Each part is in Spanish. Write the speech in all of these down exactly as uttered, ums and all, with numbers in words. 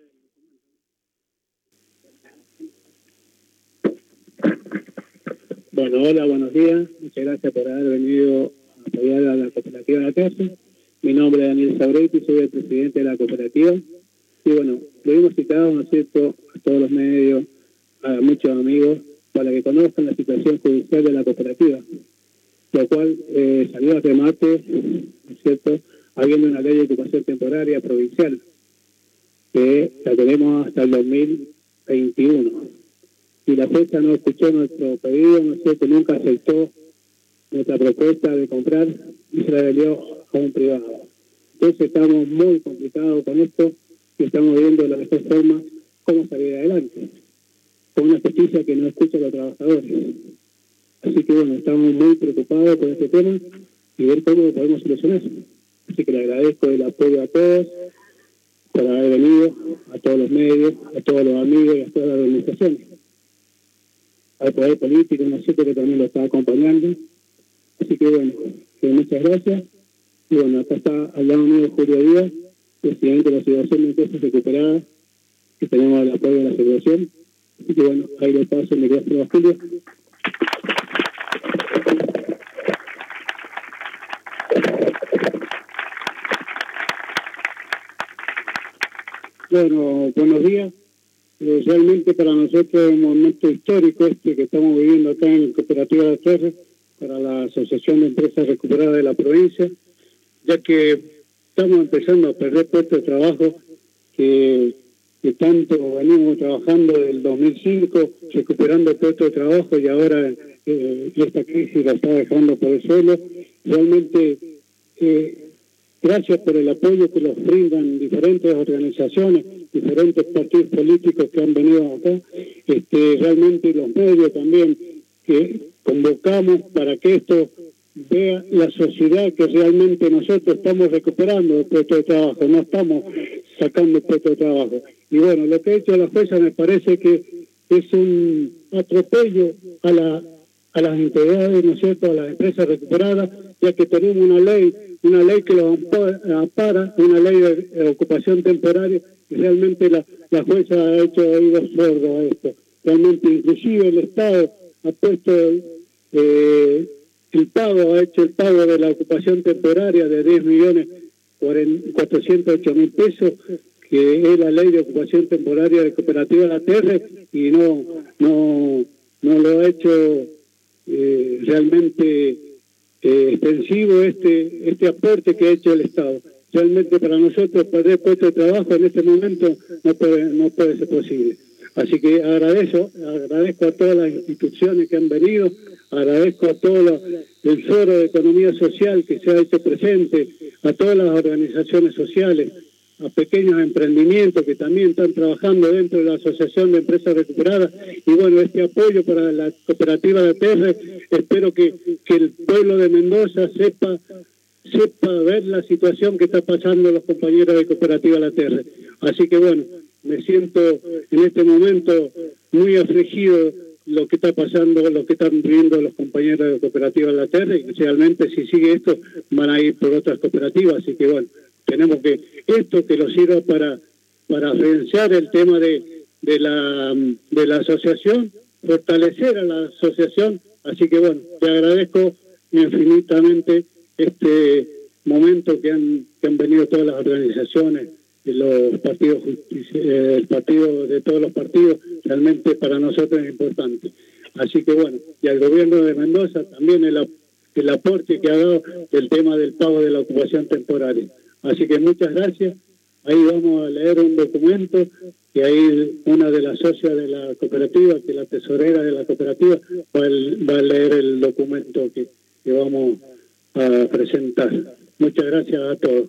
Bueno, hola, buenos días. Muchas gracias por haber venido a apoyar a la cooperativa La Terre. Mi nombre es Daniel Sauretti, soy el presidente de la cooperativa. Y bueno, lo hemos citado, ¿no es cierto?, a todos los medios, a muchos amigos, para que conozcan la situación judicial de la cooperativa, lo cual eh, salió hace martes, ¿no es cierto?, habiendo una ley de ocupación temporaria provincial, que la tenemos hasta el dos mil veintiuno. Y la jueza no escuchó nuestro pedido, ¿no es cierto?, nunca aceptó nuestra propuesta de comprar y se la vendió a un privado. Entonces estamos muy complicados con esto y estamos viendo de la mejor forma cómo salir adelante, con una justicia que no escucha a los trabajadores. Así que bueno, estamos muy preocupados por este tema y ver cómo lo podemos solucionar. Así que le agradezco el apoyo a todos por haber venido, a todos los medios, a todos los amigos y a todas las organizaciones. Al poder político, ¿no es cierto?, que también lo está acompañando. Así que bueno, que muchas gracias. Y bueno, acá está al lado mío Julio Díaz, presidente de la Asociación de Empresas Recuperadas, que tenemos el apoyo de la asociación. Así que bueno, ahí le paso el micrófono a Julio. Bueno, buenos días. Eh, realmente para nosotros es un momento histórico este que estamos viviendo acá en Cooperativa La Terre, para la Asociación de Empresas Recuperadas de la provincia, ya que estamos empezando a perder puestos de trabajo que, que tanto venimos trabajando desde el dos mil cinco, recuperando puestos de trabajo, y ahora eh, esta crisis la está dejando por el suelo. Realmente, eh, gracias por el apoyo que nos brindan diferentes organizaciones, diferentes partidos políticos que han venido acá, este, realmente los medios también, que convocamos para que esto vea la sociedad que realmente nosotros estamos recuperando puestos de trabajo, no estamos sacando puestos de trabajo. Y bueno, lo que ha hecho la jueza me parece que es un atropello a la a las entidades, ¿no es cierto?, a las empresas recuperadas, ya que tenemos una ley, una ley que los ampara, una ley de ocupación temporaria, y realmente la, la jueza ha hecho oídos sordos a esto. Realmente, inclusive el Estado ha puesto eh, el pago, ha hecho el pago de la ocupación temporaria de diez millones cuatrocientos ocho mil pesos, que es la ley de ocupación temporaria de Cooperativa La Terre, y no, no, no lo ha hecho Eh, realmente eh, extensivo este este aporte que ha hecho el Estado. Realmente para nosotros perder puestos de trabajo en este momento no puede, no puede ser posible. Así que agradezco, agradezco a todas las instituciones que han venido, agradezco a todo lo, el Foro de Economía Social que se ha hecho presente, a todas las organizaciones sociales, a pequeños emprendimientos que también están trabajando dentro de la Asociación de Empresas Recuperadas. Y bueno, este apoyo para la cooperativa de Terre, espero que, que el pueblo de Mendoza sepa sepa ver la situación que está pasando los compañeros de Cooperativa La Terre. Así que bueno, me siento en este momento muy afligido lo que está pasando, lo que están viviendo los compañeros de Cooperativa La Terre, y realmente si sigue esto van a ir por otras cooperativas. Así que bueno, tenemos que esto que nos sirva para para financiar el tema de, de la de la asociación, fortalecer a la asociación. Así que bueno, te agradezco infinitamente este momento que han que han venido todas las organizaciones, los partidos, el partido de todos los partidos, realmente para nosotros es importante. Así que bueno, y al gobierno de Mendoza también el, el aporte que ha dado del tema del pago de la ocupación temporaria. Así que muchas gracias. Ahí vamos a leer un documento que ahí una de las socias de la cooperativa, que es la tesorera de la cooperativa, va a, va a leer el documento que, que vamos a presentar. Muchas gracias a todos.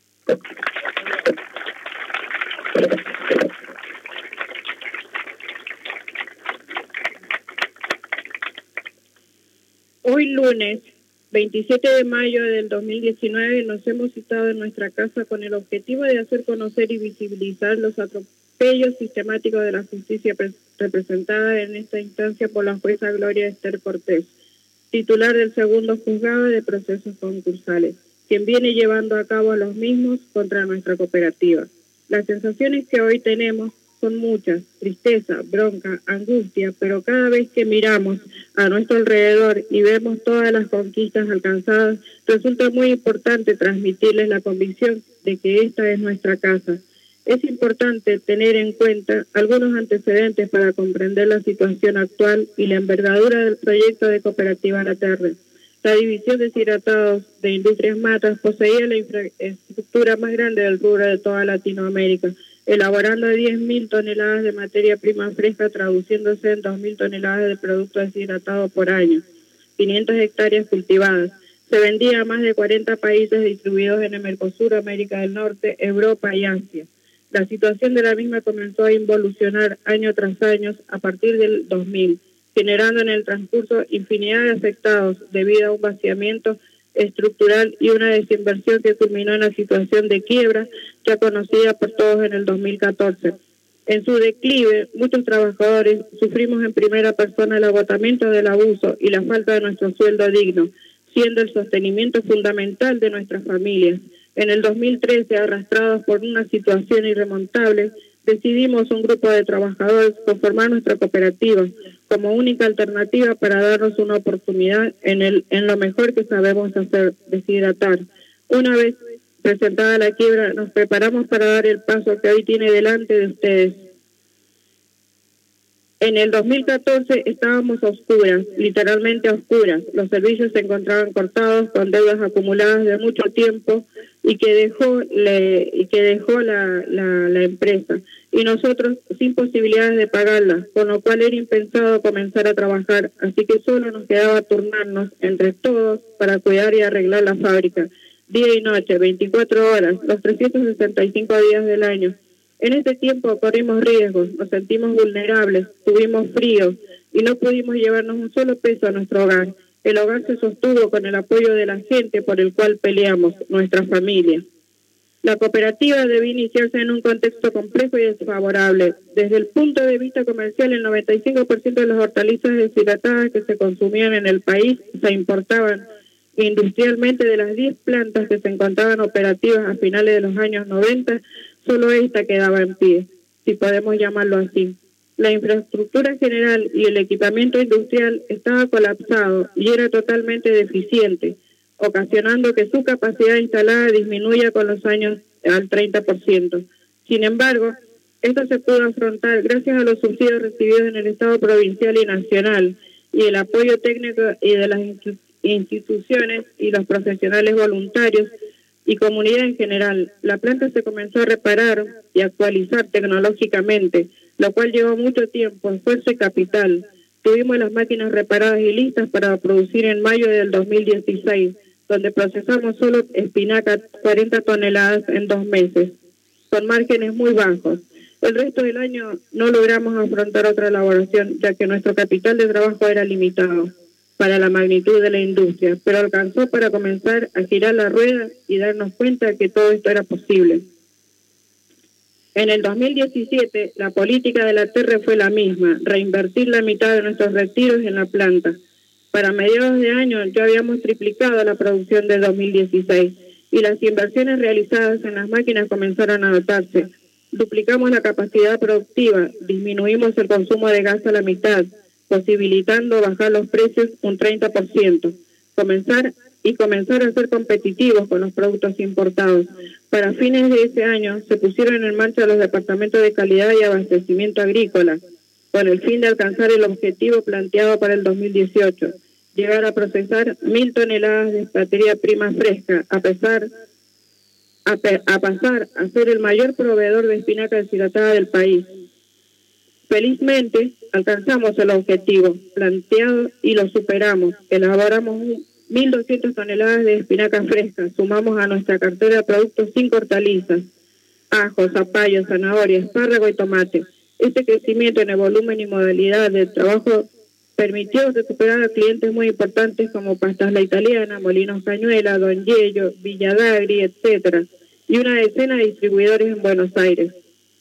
Hoy lunes veintisiete de mayo del dos mil diecinueve nos hemos citado en nuestra casa con el objetivo de hacer conocer y visibilizar los atropellos sistemáticos de la justicia representada en esta instancia por la jueza Gloria Esther Cortés, titular del segundo juzgado de procesos concursales, quien viene llevando a cabo los mismos contra nuestra cooperativa. Las sensaciones que hoy tenemos son muchas: tristeza, bronca, angustia, pero cada vez que miramos a nuestro alrededor y vemos todas las conquistas alcanzadas, resulta muy importante transmitirles la convicción de que esta es nuestra casa. Es importante tener en cuenta algunos antecedentes para comprender la situación actual y la envergadura del proyecto de Cooperativa La Terre. La división de deshidratados de Industrias Matas poseía la infraestructura más grande del rubro de toda Latinoamérica, elaborando diez mil toneladas de materia prima fresca, traduciéndose en dos mil toneladas de producto deshidratado por año, quinientas hectáreas cultivadas. Se vendía a más de cuarenta países distribuidos en el Mercosur, América del Norte, Europa y Asia. La situación de la misma comenzó a involucionar año tras año a partir del dos mil, generando en el transcurso infinidad de afectados debido a un vaciamiento estructural y una desinversión que culminó en la situación de quiebra ya conocida por todos en el dos mil catorce. En su declive, muchos trabajadores sufrimos en primera persona el agotamiento del abuso y la falta de nuestro sueldo digno, siendo el sostenimiento fundamental de nuestras familias. En el dos mil trece, arrastrados por una situación irremontable, decidimos un grupo de trabajadores conformar nuestra cooperativa como única alternativa para darnos una oportunidad en, el, en lo mejor que sabemos hacer, deshidratar. Una vez presentada la quiebra, nos preparamos para dar el paso que hoy tiene delante de ustedes. En el dos mil catorce estábamos a oscuras, literalmente a oscuras. Los servicios se encontraban cortados con deudas acumuladas de mucho tiempo y que dejó, le, y que dejó la, la, la empresa. Y nosotros sin posibilidades de pagarlas, con lo cual era impensado comenzar a trabajar. Así que solo nos quedaba turnarnos entre todos para cuidar y arreglar la fábrica, día y noche, veinticuatro horas, los trescientos sesenta y cinco días del año. En este tiempo corrimos riesgos, nos sentimos vulnerables, tuvimos frío y no pudimos llevarnos un solo peso a nuestro hogar. El hogar se sostuvo con el apoyo de la gente por el cual peleamos, nuestra familia. La cooperativa debe iniciarse en un contexto complejo y desfavorable. Desde el punto de vista comercial, el noventa y cinco por ciento de las hortalizas deshidratadas que se consumían en el país se importaban industrialmente. De las diez plantas que se encontraban operativas a finales de los años noventa, solo esta quedaba en pie, si podemos llamarlo así. La infraestructura general y el equipamiento industrial estaba colapsado y era totalmente deficiente, ocasionando que su capacidad instalada disminuya con los años al treinta por ciento. Sin embargo, esto se pudo afrontar gracias a los subsidios recibidos en el Estado provincial y nacional y el apoyo técnico y de las instituciones y los profesionales voluntarios y comunidad en general. La planta se comenzó a reparar y actualizar tecnológicamente, lo cual llevó mucho tiempo, esfuerzo y capital. Tuvimos las máquinas reparadas y listas para producir en mayo del dos mil dieciséis, donde procesamos solo espinaca cuarenta toneladas en dos meses, con márgenes muy bajos. El resto del año no logramos afrontar otra elaboración, ya que nuestro capital de trabajo era limitado para la magnitud de la industria, pero alcanzó para comenzar a girar la rueda y darnos cuenta que todo esto era posible. En el dos mil diecisiete, la política de la Terre fue la misma, reinvertir la mitad de nuestros retiros en la planta. Para mediados de año ya habíamos triplicado la producción de dos mil dieciséis y las inversiones realizadas en las máquinas comenzaron a notarse. Duplicamos la capacidad productiva, disminuimos el consumo de gas a la mitad, posibilitando bajar los precios un treinta por ciento, comenzar y comenzar a ser competitivos con los productos importados. Para fines de ese año se pusieron en marcha los departamentos de calidad y abastecimiento agrícola, con el fin de alcanzar el objetivo planteado para el dos mil dieciocho, llegar a procesar mil toneladas de materia prima fresca, a pesar a, a pasar a ser el mayor proveedor de espinaca deshidratada del país. Felizmente, alcanzamos el objetivo planteado y lo superamos. Elaboramos mil doscientas toneladas de espinaca fresca. Sumamos a nuestra cartera de productos cinco hortalizas: ajo, zapallo, zanahoria, espárrago y tomate. Este crecimiento en el volumen y modalidad del trabajo permitió recuperar a clientes muy importantes como Pastas La Italiana, Molinos Cañuela, Don Yello, Villadagri, etcétera, y una decena de distribuidores en Buenos Aires.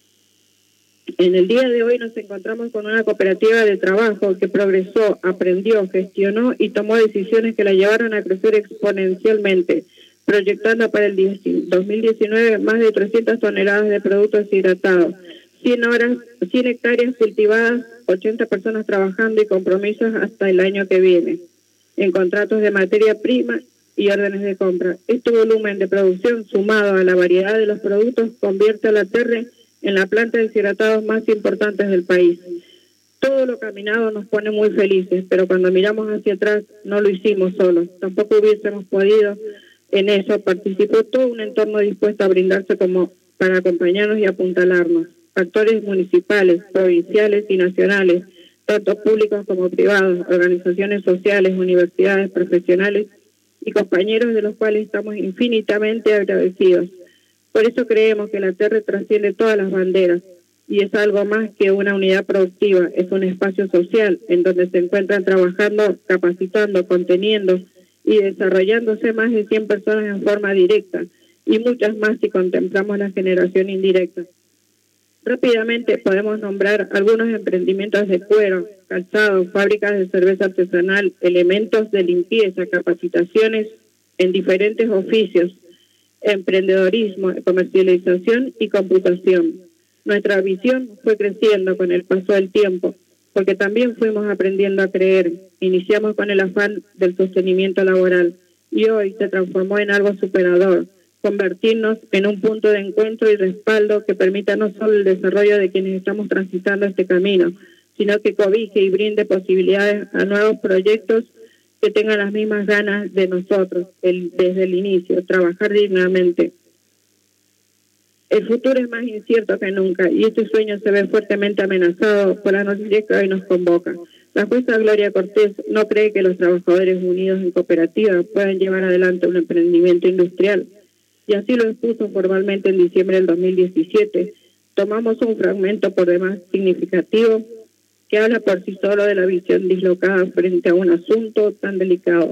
En el día de hoy nos encontramos con una cooperativa de trabajo que progresó, aprendió, gestionó y tomó decisiones que la llevaron a crecer exponencialmente, proyectando para el dos mil diecinueve más de trescientas toneladas de productos hidratados, cien horas, cien hectáreas cultivadas, ochenta personas trabajando y compromisos hasta el año que viene, en contratos de materia prima y órdenes de compra. Este volumen de producción, sumado a la variedad de los productos, convierte a la Terre en la planta de deshidratados más importantes del país. Todo lo caminado nos pone muy felices, pero cuando miramos hacia atrás no lo hicimos solos. Tampoco hubiésemos podido en eso. Participó todo un entorno dispuesto a brindarse como para acompañarnos y apuntalarnos. Actores municipales, provinciales y nacionales, tanto públicos como privados, organizaciones sociales, universidades, profesionales y compañeros de los cuales estamos infinitamente agradecidos. Por eso creemos que la Terre trasciende todas las banderas y es algo más que una unidad productiva, es un espacio social en donde se encuentran trabajando, capacitando, conteniendo y desarrollándose más de cien personas en forma directa y muchas más si contemplamos la generación indirecta. Rápidamente podemos nombrar algunos emprendimientos de cuero, calzado, fábricas de cerveza artesanal, elementos de limpieza, capacitaciones en diferentes oficios, emprendedorismo, comercialización y computación. Nuestra visión fue creciendo con el paso del tiempo, porque también fuimos aprendiendo a creer. Iniciamos con el afán del sostenimiento laboral y hoy se transformó en algo superador, convertirnos en un punto de encuentro y respaldo que permita no solo el desarrollo de quienes estamos transitando este camino, sino que cobije y brinde posibilidades a nuevos proyectos que tengan las mismas ganas de nosotros el, desde el inicio, trabajar dignamente. El futuro es más incierto que nunca y este sueño se ve fuertemente amenazado por las noticias que hoy nos convocan. La jueza Gloria Cortés no cree que los trabajadores unidos en cooperativas puedan llevar adelante un emprendimiento industrial, y así lo expuso formalmente en diciembre del dos mil diecisiete. Tomamos un fragmento por demás significativo que habla por sí solo de la visión dislocada frente a un asunto tan delicado.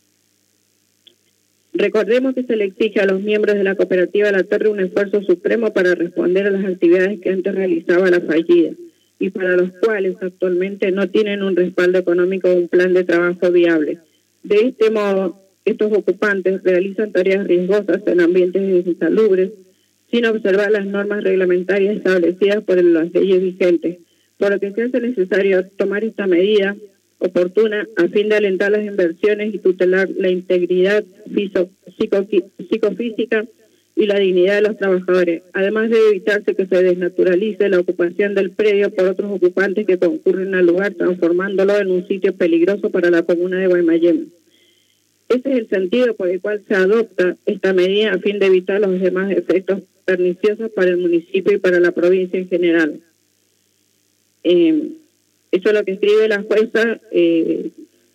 Recordemos que se le exige a los miembros de la cooperativa La Terre un esfuerzo supremo para responder a las actividades que antes realizaba la fallida y para los cuales actualmente no tienen un respaldo económico o un plan de trabajo viable. De este modo, estos ocupantes realizan tareas riesgosas en ambientes insalubres sin observar las normas reglamentarias establecidas por las leyes vigentes, por lo que se hace necesario tomar esta medida oportuna a fin de alentar las inversiones y tutelar la integridad psico, psicofísica y la dignidad de los trabajadores, además de evitarse que se desnaturalice la ocupación del predio por otros ocupantes que concurren al lugar, transformándolo en un sitio peligroso para la comuna de Guaymallén. Ese es el sentido por el cual se adopta esta medida a fin de evitar los demás efectos perniciosos para el municipio y para la provincia en general. Eh, eso es lo que escribe la jueza eh,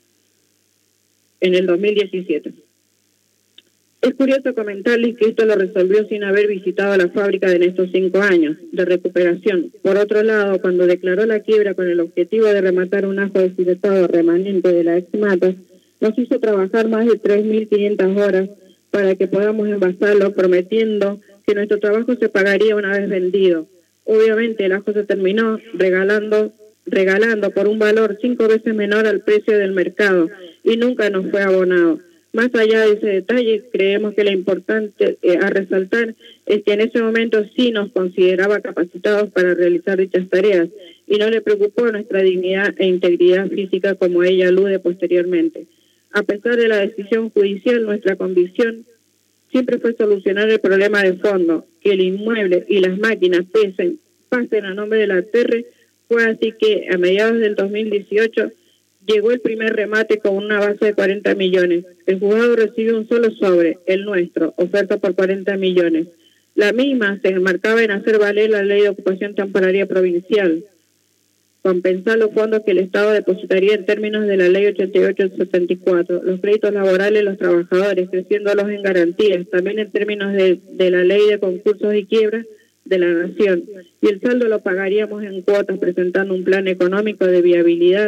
en el dos mil diecisiete. Es curioso comentarles que esto lo resolvió sin haber visitado la fábrica en estos cinco años de recuperación. Por otro lado, cuando declaró la quiebra con el objetivo de rematar un ajo deshidratado remanente de la ex-mata, nos hizo trabajar más de tres mil quinientas horas para que podamos envasarlo, prometiendo que nuestro trabajo se pagaría una vez vendido. Obviamente el ajo se terminó regalando, regalando por un valor cinco veces menor al precio del mercado y nunca nos fue abonado. Más allá de ese detalle, creemos que lo importante eh, a resaltar es que en ese momento sí nos consideraba capacitados para realizar dichas tareas y no le preocupó nuestra dignidad e integridad física como ella alude posteriormente. A pesar de la decisión judicial, nuestra convicción siempre fue solucionar el problema de fondo, que el inmueble y las máquinas pesen, pasen a nombre de la Terre. Fue así que a mediados del dos mil dieciocho llegó el primer remate con una base de cuarenta millones. El juzgado recibió un solo sobre, el nuestro, oferta por cuarenta millones. La misma se enmarcaba en hacer valer la ley de ocupación temporaria provincial, compensar los fondos que el Estado depositaría en términos de la ley ochenta y ocho sesenta y cuatro, los créditos laborales de los trabajadores, creciéndolos en garantías, también en términos de, de la ley de concursos y quiebras de la Nación. Y el saldo lo pagaríamos en cuotas, presentando un plan económico de viabilidad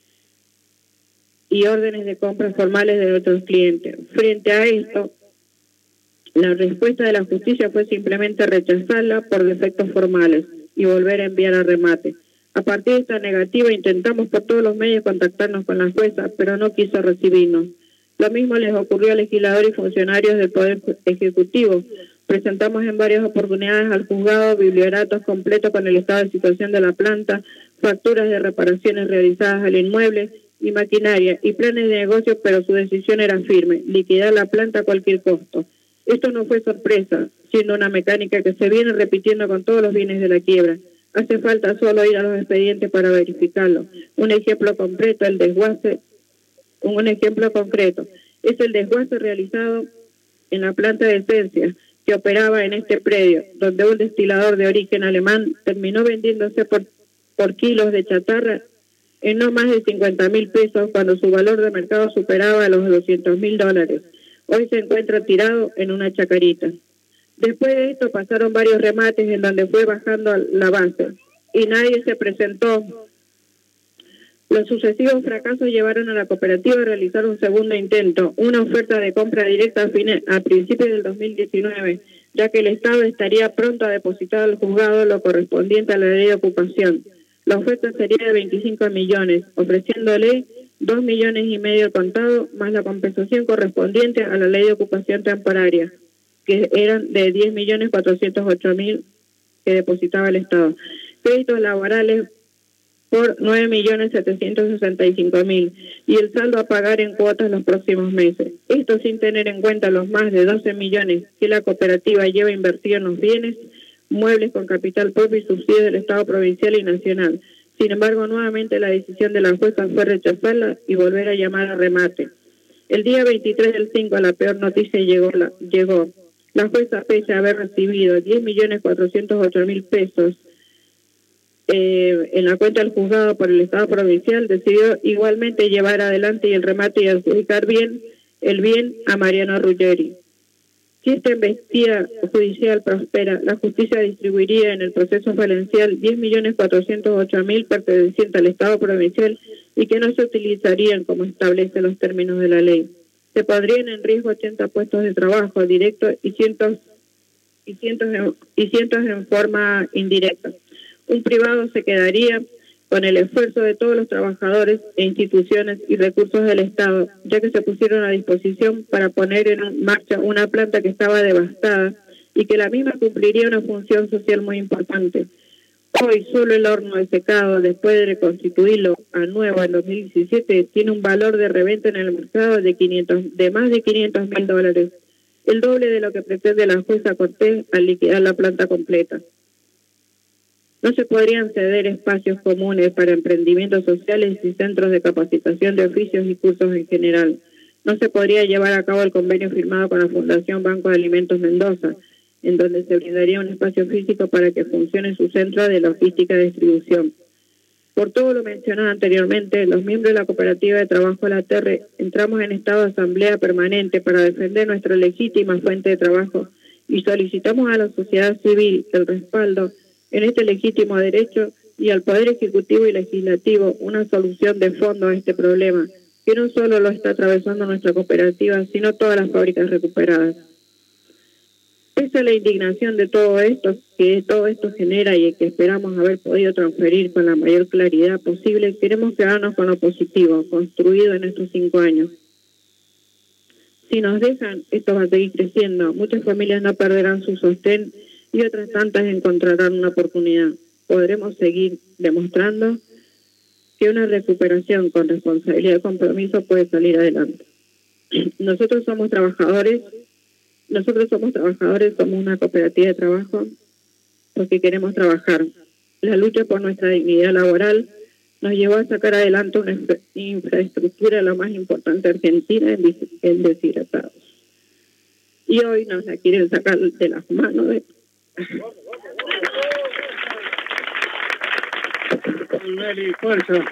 y órdenes de compra formales de nuestros clientes. Frente a esto, la respuesta de la justicia fue simplemente rechazarla por defectos formales y volver a enviar a remate. A partir de esta negativa intentamos por todos los medios contactarnos con la jueza, pero no quiso recibirnos. Lo mismo les ocurrió a legisladores y funcionarios del Poder Ejecutivo. Presentamos en varias oportunidades al juzgado biblioratos completos con el estado de situación de la planta, facturas de reparaciones realizadas al inmueble y maquinaria y planes de negocio, pero su decisión era firme, liquidar la planta a cualquier costo. Esto no fue sorpresa, siendo una mecánica que se viene repitiendo con todos los bienes de la quiebra. Hace falta solo ir a los expedientes para verificarlo. Un ejemplo concreto, el desguace, un ejemplo concreto, es el desguace realizado en la planta de esencia que operaba en este predio, donde un destilador de origen alemán terminó vendiéndose por, por kilos de chatarra en no más de cincuenta mil pesos cuando su valor de mercado superaba los doscientos mil dólares. Hoy se encuentra tirado en una chacarita. Después de esto pasaron varios remates en donde fue bajando la base y nadie se presentó. Los sucesivos fracasos llevaron a la cooperativa a realizar un segundo intento, una oferta de compra directa a, fines, a principios del dos mil diecinueve, ya que el Estado estaría pronto a depositar al juzgado lo correspondiente a la ley de ocupación. La oferta sería de veinticinco millones, ofreciéndole dos millones y medio al contado, más la compensación correspondiente a la ley de ocupación temporaria, que eran de diez millones cuatrocientos ocho mil que depositaba el Estado. Créditos laborales por nueve millones setecientos sesenta y cinco mil y el saldo a pagar en cuotas los próximos meses. Esto sin tener en cuenta los más de doce millones que la cooperativa lleva invertido en los bienes, muebles con capital propio y subsidios del Estado provincial y nacional. Sin embargo, nuevamente la decisión de la jueza fue rechazarla y volver a llamar a remate. El día veintitrés del cinco la peor noticia llegó. La, llegó. La jueza, pese a haber recibido diez millones cuatrocientos ocho mil pesos eh, en la cuenta del juzgado por el Estado provincial, decidió igualmente llevar adelante y el remate y adjudicar bien el bien a Mariano Ruggeri. Si esta embestida judicial prospera, la justicia distribuiría en el proceso falencial diez millones cuatrocientos ocho mil pertenecientes al Estado provincial y que no se utilizarían como establecen los términos de la ley. Se pondrían en riesgo ochenta puestos de trabajo directos y cientos, y, cientos en, y cientos en forma indirecta. Un privado se quedaría con el esfuerzo de todos los trabajadores e instituciones y recursos del Estado, ya que se pusieron a disposición para poner en marcha una planta que estaba devastada y que la misma cumpliría una función social muy importante. Hoy solo el horno de secado, después de reconstituirlo a nuevo en dos mil diecisiete, tiene un valor de reventa en el mercado de, quinientos, de más de quinientos mil dólares, el doble de lo que pretende la jueza Cortés al liquidar la planta completa. No se podrían ceder espacios comunes para emprendimientos sociales y centros de capacitación de oficios y cursos en general. No se podría llevar a cabo el convenio firmado con la Fundación Banco de Alimentos Mendoza, en donde se brindaría un espacio físico para que funcione su centro de logística y distribución. Por todo lo mencionado anteriormente, los miembros de la Cooperativa de Trabajo La Terre entramos en estado de asamblea permanente para defender nuestra legítima fuente de trabajo y solicitamos a la sociedad civil el respaldo en este legítimo derecho y al Poder Ejecutivo y Legislativo una solución de fondo a este problema, que no solo lo está atravesando nuestra cooperativa, sino todas las fábricas recuperadas. Pese a la indignación de todo esto, que todo esto genera y que esperamos haber podido transferir con la mayor claridad posible, queremos quedarnos con lo positivo, construido en estos cinco años. Si nos dejan, esto va a seguir creciendo, muchas familias no perderán su sostén y otras tantas encontrarán una oportunidad. Podremos seguir demostrando que una recuperación con responsabilidad y compromiso puede salir adelante. Nosotros somos trabajadores, nosotros somos trabajadores, somos una cooperativa de trabajo porque queremos trabajar. La lucha por nuestra dignidad laboral nos llevó a sacar adelante una infraestructura lo más importante de Argentina en deshidratados. Y hoy nos la quieren sacar de las manos de Nelly, fuerza.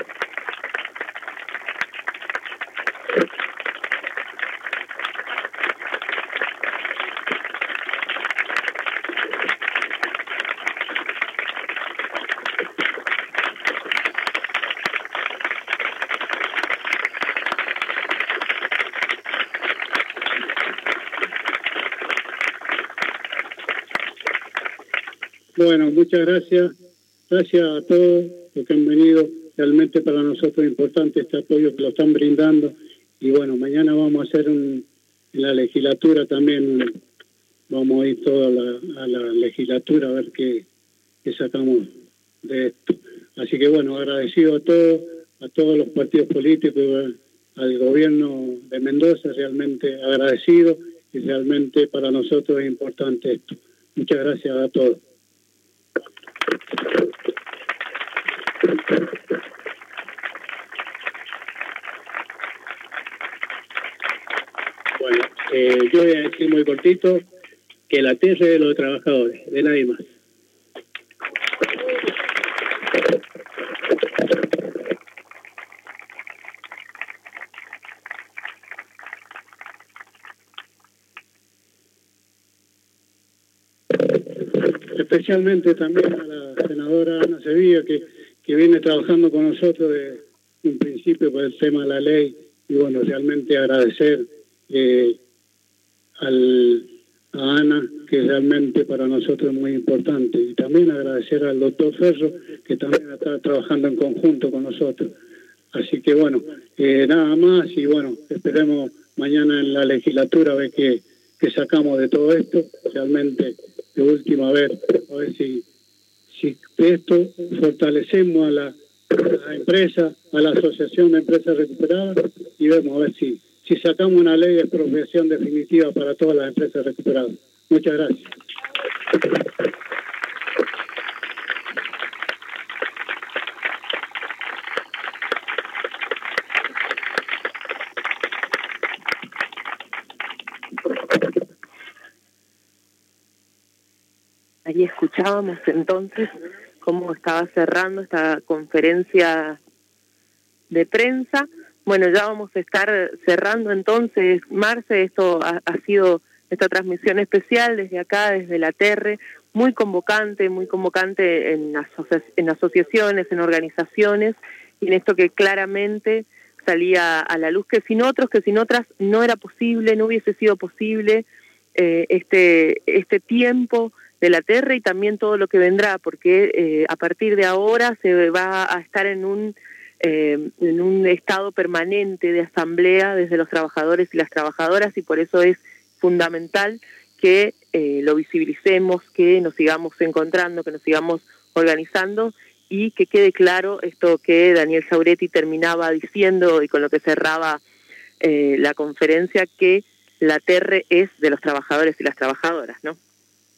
Bueno, muchas gracias. Gracias a todos los que han venido. Realmente para nosotros es importante este apoyo que lo están brindando y bueno, mañana vamos a hacer un, en la legislatura también, vamos a ir toda la, a la legislatura a ver qué, qué sacamos de esto. Así que bueno, agradecido a todos, a todos los partidos políticos, al gobierno de Mendoza, realmente agradecido, y realmente para nosotros es importante esto. Muchas gracias a todos. Bueno, eh, yo voy a decir muy cortito que la tierra es de los trabajadores, de nadie más. Especialmente también a la senadora Ana Sevilla, que, que viene trabajando con nosotros desde un principio por el tema de la ley, y bueno, realmente agradecer eh, al, a Ana, que realmente para nosotros es muy importante, y también agradecer al doctor Ferro, que también está trabajando en conjunto con nosotros. Así que bueno, eh, nada más, y bueno, esperemos mañana en la legislatura a ver qué, qué sacamos de todo esto, realmente de último, a ver, a ver si, si de esto fortalecemos a la, a la empresa, a la Asociación de Empresas Recuperadas, y vemos a ver si, si sacamos una ley de expropiación definitiva para todas las empresas recuperadas. Muchas gracias. Ahí escuchábamos entonces cómo estaba cerrando esta conferencia de prensa. Bueno, ya vamos a estar cerrando entonces, Marce, esto ha, ha sido esta transmisión especial desde acá, desde la T E R R, muy convocante, muy convocante en, asocia en asociaciones, en organizaciones, y en esto que claramente salía a la luz, que sin otros, que sin otras no era posible, no hubiese sido posible eh, este, este tiempo de la T E R R y también todo lo que vendrá, porque eh, a partir de ahora se va a estar en un eh, en un estado permanente de asamblea desde los trabajadores y las trabajadoras, y por eso es fundamental que eh, lo visibilicemos, que nos sigamos encontrando, que nos sigamos organizando, y que quede claro esto que Daniel Sauretti terminaba diciendo y con lo que cerraba eh, la conferencia, que la T E R R es de los trabajadores y las trabajadoras, ¿no?